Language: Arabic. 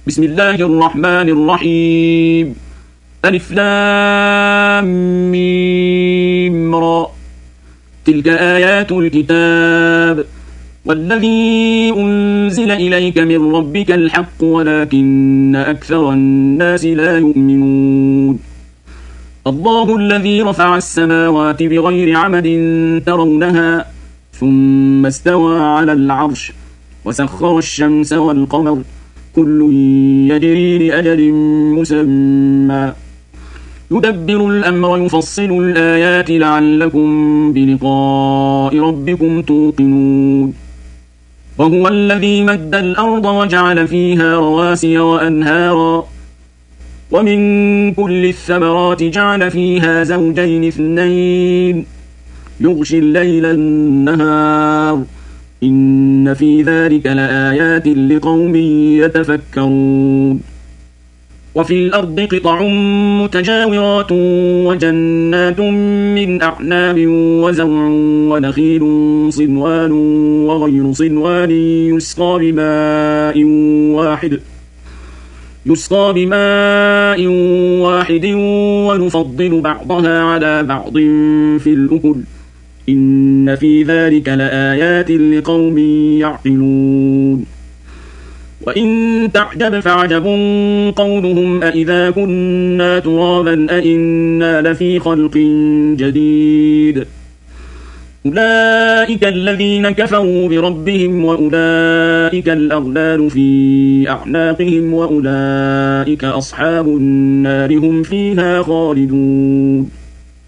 بسم الله الرحمن الرحيم ألف لام ميم را تلك آيات الكتاب والذي أنزل إليك من ربك الحق ولكن أكثر الناس لا يؤمنون الله الذي رفع السماوات بغير عمد ترونها ثم استوى على العرش وسخر الشمس والقمر كل يجري لأجل مسمى يدبر الأمر يفصل الآيات لعلكم بلقاء ربكم توقنون وهو الذي مد الأرض وجعل فيها رواسي وأنهارا ومن كل الثمرات جعل فيها زوجين اثنين يغشي الليل النهار إن في ذلك لآيات لقوم يتفكرون وفي الأرض قطع متجاورات وجنات من أعناب وزرع ونخيل صنوان وغير صنوان يسقى بماء واحد ونفضل بعضها على بعض في الأكل إن في ذلك لآيات لقوم يعقلون وإن تعجب فعجب قولهم أإذا كنا ترابا أإنا لفي خلق جديد أولئك الذين كفروا بربهم وأولئك الأغلال في أعناقهم وأولئك أصحاب النار هم فيها خالدون